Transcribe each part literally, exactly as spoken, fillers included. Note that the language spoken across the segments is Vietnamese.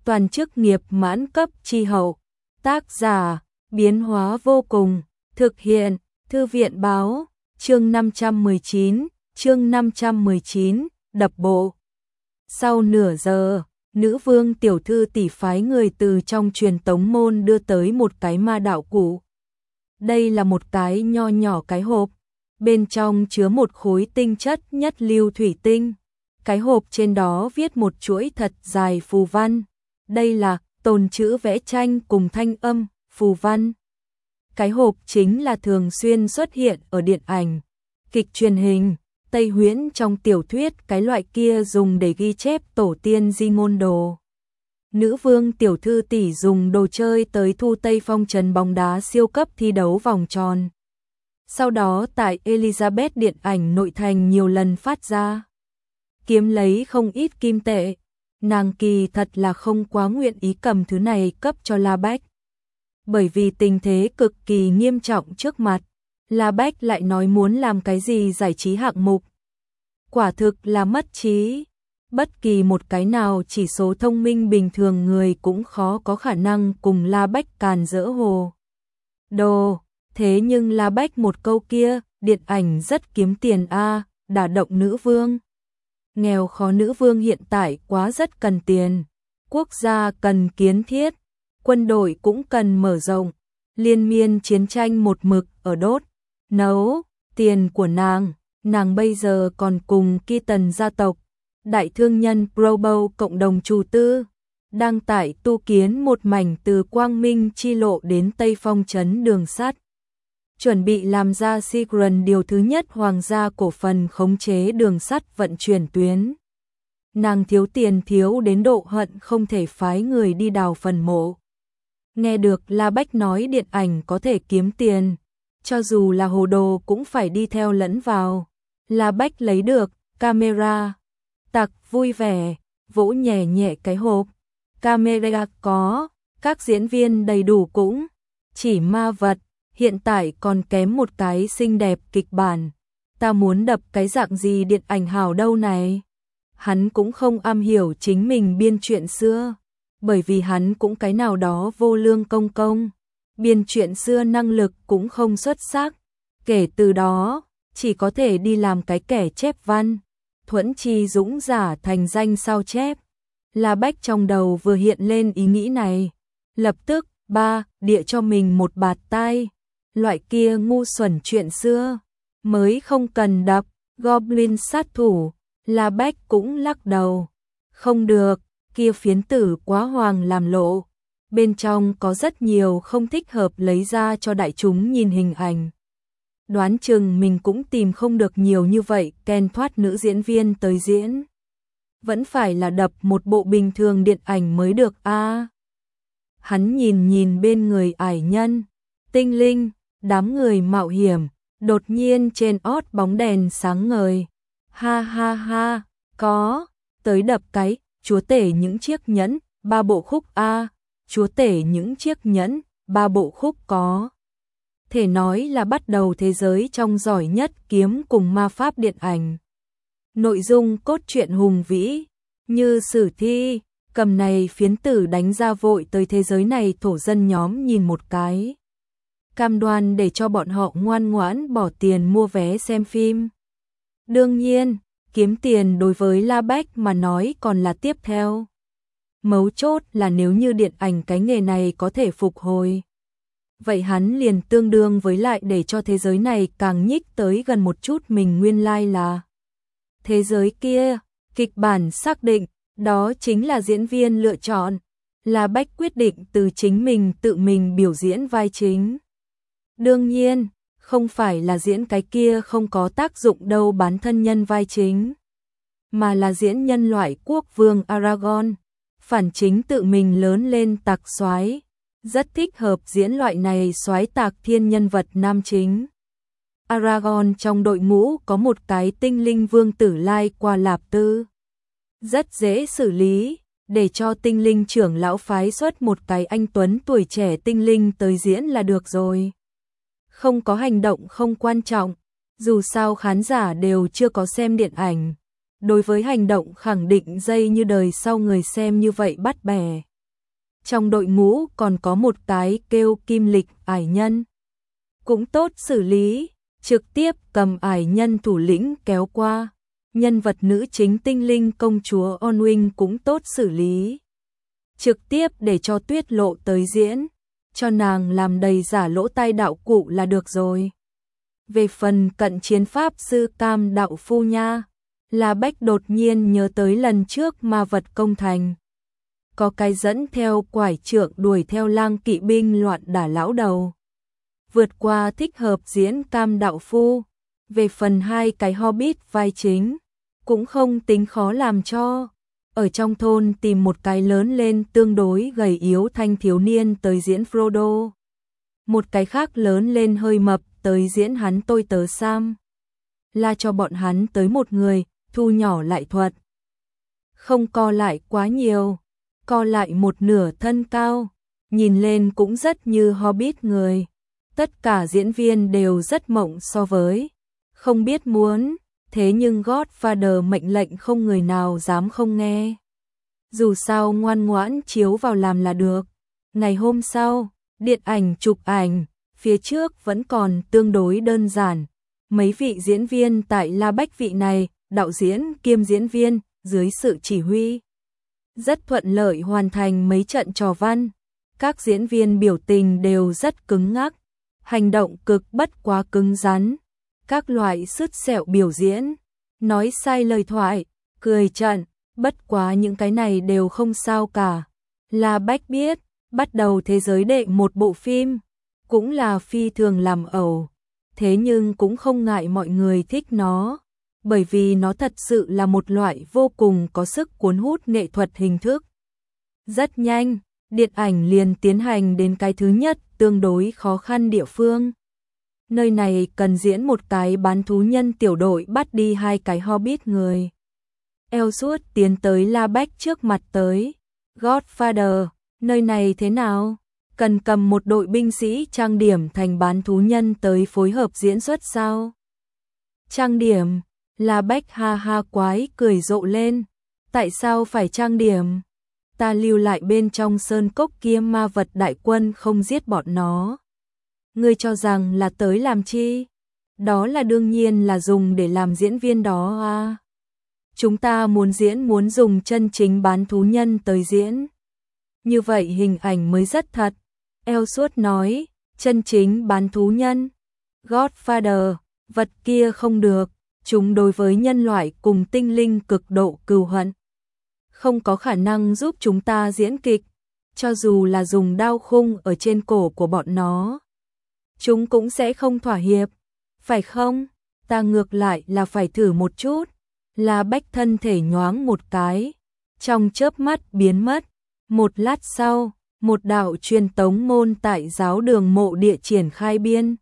toàn chức nghiệp mãn cấp chi hậu. Tác giả, biến hóa vô cùng, thực hiện, Thư viện báo, chương năm trăm mười chín, chương năm trăm mười chín, đập bộ. Sau nửa giờ, nữ vương tiểu thư tỷ phái người từ trong truyền tống môn đưa tới một cái ma đạo cụ. Đây là một cái nho nhỏ cái hộp, bên trong chứa một khối tinh chất nhất lưu thủy tinh. Cái hộp trên đó viết một chuỗi thật dài phù văn. Đây là tồn chữ vẽ tranh cùng thanh âm, phù văn. Cái hộp chính là thường xuyên xuất hiện ở điện ảnh, kịch truyền hình, Tây Huyễn trong tiểu thuyết, cái loại kia dùng để ghi chép tổ tiên di ngôn đồ. Nữ vương tiểu thư tỷ dùng đồ chơi tới thu Tây Phong trần bóng đá siêu cấp thi đấu vòng tròn. Sau đó tại Elizabeth điện ảnh nội thành nhiều lần phát ra, kiếm lấy không ít kim tệ. Nàng kỳ thật là không quá nguyện ý cầm thứ này cấp cho La Bách. Bởi vì tình thế cực kỳ nghiêm trọng trước mặt, La Bách lại nói muốn làm cái gì giải trí hạng mục. Quả thực là mất trí. Bất kỳ một cái nào chỉ số thông minh bình thường người cũng khó có khả năng cùng La Bách càn dỡ hồ đồ. Thế nhưng La Bách một câu kia, điện ảnh rất kiếm tiền a, đả động nữ vương. Nghèo khó nữ vương hiện tại quá rất cần tiền. Quốc gia cần kiến thiết, quân đội cũng cần mở rộng. Liên miên chiến tranh một mực ở đốt nấu tiền của nàng. Nàng bây giờ còn cùng Ki Tần gia tộc, đại thương nhân Probo cộng đồng chủ tư, đang tại tu kiến một mảnh từ Quang Minh chi lộ đến Tây Phong trấn đường sắt. Chuẩn bị làm ra Sigran điều thứ nhất hoàng gia cổ phần khống chế đường sắt vận chuyển tuyến. Nàng thiếu tiền thiếu đến độ hận không thể phái người đi đào phần mộ. Nghe được La Bách nói điện ảnh có thể kiếm tiền, cho dù là hồ đồ cũng phải đi theo lẫn vào. La Bách lấy được camera, tặc vui vẻ, vỗ nhẹ nhẹ cái hộp. Camera có, các diễn viên đầy đủ cũng chỉ ma vật. Hiện tại còn kém một cái xinh đẹp kịch bản. Ta muốn đập cái dạng gì điện ảnh hảo đâu này. Hắn cũng không am hiểu chính mình biên chuyện xưa, bởi vì hắn cũng cái nào đó vô lương công công. Biên chuyện xưa năng lực cũng không xuất sắc. Kể từ đó, chỉ có thể đi làm cái kẻ chép văn. Thuẫn Chi Dũng giả thành danh sao chép. La Bách trong đầu vừa hiện lên ý nghĩ này. Lập tức, ba, địa cho mình một bạt tai. Loại kia ngu xuẩn chuyện xưa, mới không cần đập. Goblin sát thủ, La Bách cũng lắc đầu. Không được, kia phiến tử quá hoàng làm lộ. Bên trong có rất nhiều không thích hợp lấy ra cho đại chúng nhìn hình ảnh. Đoán chừng mình cũng tìm không được nhiều như vậy ken thoát nữ diễn viên tới diễn. Vẫn phải là đập một bộ bình thường điện ảnh mới được a. À, hắn nhìn nhìn bên người ải nhân, tinh linh, đám người mạo hiểm, đột nhiên trên ót bóng đèn sáng ngời. Ha ha ha, có, tới đập cái, chúa tể những chiếc nhẫn, ba bộ khúc a, à, chúa tể những chiếc nhẫn, ba bộ khúc có. Thể nói là bắt đầu thế giới trong giỏi nhất kiếm cùng ma pháp điện ảnh. Nội dung cốt truyện hùng vĩ, như sử thi, cầm này phiến tử đánh ra vội tới thế giới này thổ dân nhóm nhìn một cái. Cam đoan để cho bọn họ ngoan ngoãn bỏ tiền mua vé xem phim. Đương nhiên, kiếm tiền đối với La Bách mà nói còn là tiếp theo. Mấu chốt là nếu như điện ảnh cái nghề này có thể phục hồi, vậy hắn liền tương đương với lại để cho thế giới này càng nhích tới gần một chút mình nguyên lai là. Thế giới kia, kịch bản xác định, đó chính là diễn viên lựa chọn. La Bách quyết định từ chính mình tự mình biểu diễn vai chính. Đương nhiên, không phải là diễn cái kia không có tác dụng đâu bán thân nhân vai chính, mà là diễn nhân loại quốc vương Aragorn, phản chính tự mình lớn lên tặc soái, rất thích hợp diễn loại này soái tạc thiên nhân vật nam chính. Aragorn trong đội ngũ có một cái tinh linh vương tử lai qua lạp tư, rất dễ xử lý, để cho tinh linh trưởng lão phái xuất một cái anh tuấn tuổi trẻ tinh linh tới diễn là được rồi. Không có hành động không quan trọng, dù sao khán giả đều chưa có xem điện ảnh. Đối với hành động khẳng định dây như đời sau người xem như vậy bắt bẻ. Trong đội ngũ còn có một cái kêu Kim Lịch ải nhân. Cũng tốt xử lý, trực tiếp cầm ải nhân thủ lĩnh kéo qua. Nhân vật nữ chính tinh linh công chúa Onwing cũng tốt xử lý. Trực tiếp để cho Tuyết Lộ tới diễn, cho nàng làm đầy giả lỗ tai đạo cụ là được rồi. Về phần cận chiến pháp sư Cam đạo phu nha, La Bách đột nhiên nhớ tới lần trước ma vật công thành. Có cái dẫn theo quải trượng đuổi theo lang kỵ binh loạn đả lão đầu. Vượt qua thích hợp diễn Cam đạo phu. Về phần hai cái Hobbit vai chính, cũng không tính khó làm cho. Ở trong thôn tìm một cái lớn lên tương đối gầy yếu thanh thiếu niên tới diễn Frodo. Một cái khác lớn lên hơi mập tới diễn hắn tôi tớ Sam. La cho bọn hắn tới một người, thu nhỏ lại thuật. Không co lại quá nhiều, co lại một nửa thân cao, nhìn lên cũng rất như Hobbit người. Tất cả diễn viên đều rất mộng so với, không biết muốn, thế nhưng Godfather mệnh lệnh không người nào dám không nghe. Dù sao ngoan ngoãn chiếu vào làm là được. Ngày hôm sau, điện ảnh chụp ảnh, phía trước vẫn còn tương đối đơn giản. Mấy vị diễn viên tại La Bách vị này, đạo diễn kiêm diễn viên, dưới sự chỉ huy, rất thuận lợi hoàn thành mấy trận trò văn. Các diễn viên biểu tình đều rất cứng ngắc, hành động cực bất quá cứng rắn. Các loại sứt sẹo biểu diễn, nói sai lời thoại, cười trận, bất quá những cái này đều không sao cả. La Bách biết, bắt đầu thế giới đệ một bộ phim, cũng là phi thường làm ẩu, thế nhưng cũng không ngại mọi người thích nó, bởi vì nó thật sự là một loại vô cùng có sức cuốn hút nghệ thuật hình thức. Rất nhanh, điện ảnh liền tiến hành đến cái thứ nhất tương đối khó khăn địa phương. Nơi này cần diễn một cái bán thú nhân tiểu đội bắt đi hai cái Hobbit người. Ellsworth tiến tới La Bách trước mặt tới. Godfather, nơi này thế nào? Cần cầm một đội binh sĩ trang điểm thành bán thú nhân tới phối hợp diễn xuất sao? Trang điểm, La Bách ha ha quái cười rộ lên. Tại sao phải trang điểm? Ta lưu lại bên trong sơn cốc kia ma vật đại quân không giết bọn nó. Ngươi cho rằng là tới làm chi? Đó là đương nhiên là dùng để làm diễn viên đó à. Chúng ta muốn diễn muốn dùng chân chính bán thú nhân tới diễn. Như vậy hình ảnh mới rất thật. Ellsworth nói, chân chính bán thú nhân. Godfather, vật kia không được, chúng đối với nhân loại cùng tinh linh cực độ cừu hận. Không có khả năng giúp chúng ta diễn kịch, cho dù là dùng đao khung ở trên cổ của bọn nó. Chúng cũng sẽ không thỏa hiệp, phải không? Ta ngược lại là phải thử một chút. La Bách thân thể nhoáng một cái, trong chớp mắt biến mất. Một lát sau, một đạo truyền tống môn tại giáo đường mộ địa triển khai biên.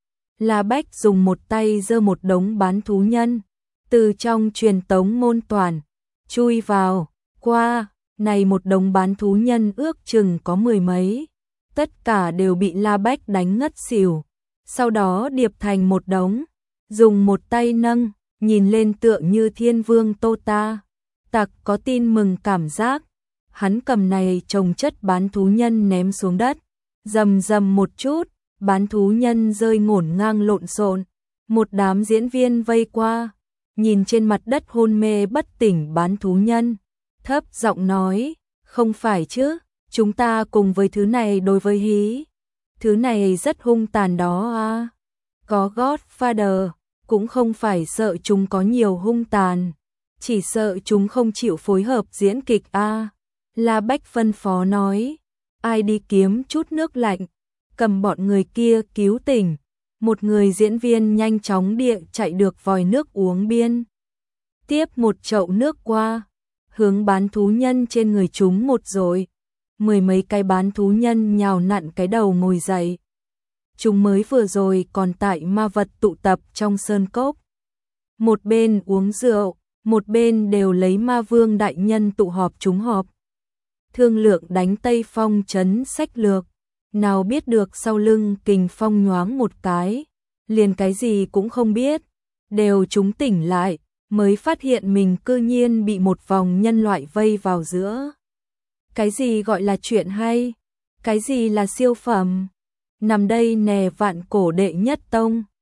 La Bách dùng một tay giơ một đống bán thú nhân, từ trong truyền tống môn toàn, chui vào, qua, này một đống bán thú nhân ước chừng có mười mấy. Tất cả đều bị La Bách đánh ngất xỉu, sau đó điệp thành một đống, dùng một tay nâng, nhìn lên tựa như thiên vương Tô Ta. Tặc có tin mừng cảm giác, hắn cầm này chồng chất bán thú nhân ném xuống đất, rầm rầm một chút, bán thú nhân rơi ngổn ngang lộn xộn. Một đám diễn viên vây qua, nhìn trên mặt đất hôn mê bất tỉnh bán thú nhân, thấp giọng nói, không phải chứ, chúng ta cùng với thứ này đối với hí. Thứ này rất hung tàn đó à. Có Godfather, cũng không phải sợ chúng có nhiều hung tàn, chỉ sợ chúng không chịu phối hợp diễn kịch a. La Bách phân phó nói, ai đi kiếm chút nước lạnh, cầm bọn người kia cứu tỉnh. Một người diễn viên nhanh chóng địa chạy được vòi nước uống biên, tiếp một chậu nước qua, hướng bán thú nhân trên người chúng một rồi. Mười mấy cái bán thú nhân nhào nặn cái đầu ngồi dậy. Chúng mới vừa rồi còn tại ma vật tụ tập trong sơn cốc. Một bên uống rượu, một bên đều lấy ma vương đại nhân tụ họp chúng họp. Thương lượng đánh Tây Phong trấn sách lược. Nào biết được sau lưng kình phong nhoáng một cái, liền cái gì cũng không biết. Đều chúng tỉnh lại, mới phát hiện mình cư nhiên bị một vòng nhân loại vây vào giữa. Cái gì gọi là chuyện hay? Cái gì là siêu phẩm? Nằm đây nè vạn cổ đệ nhất tông.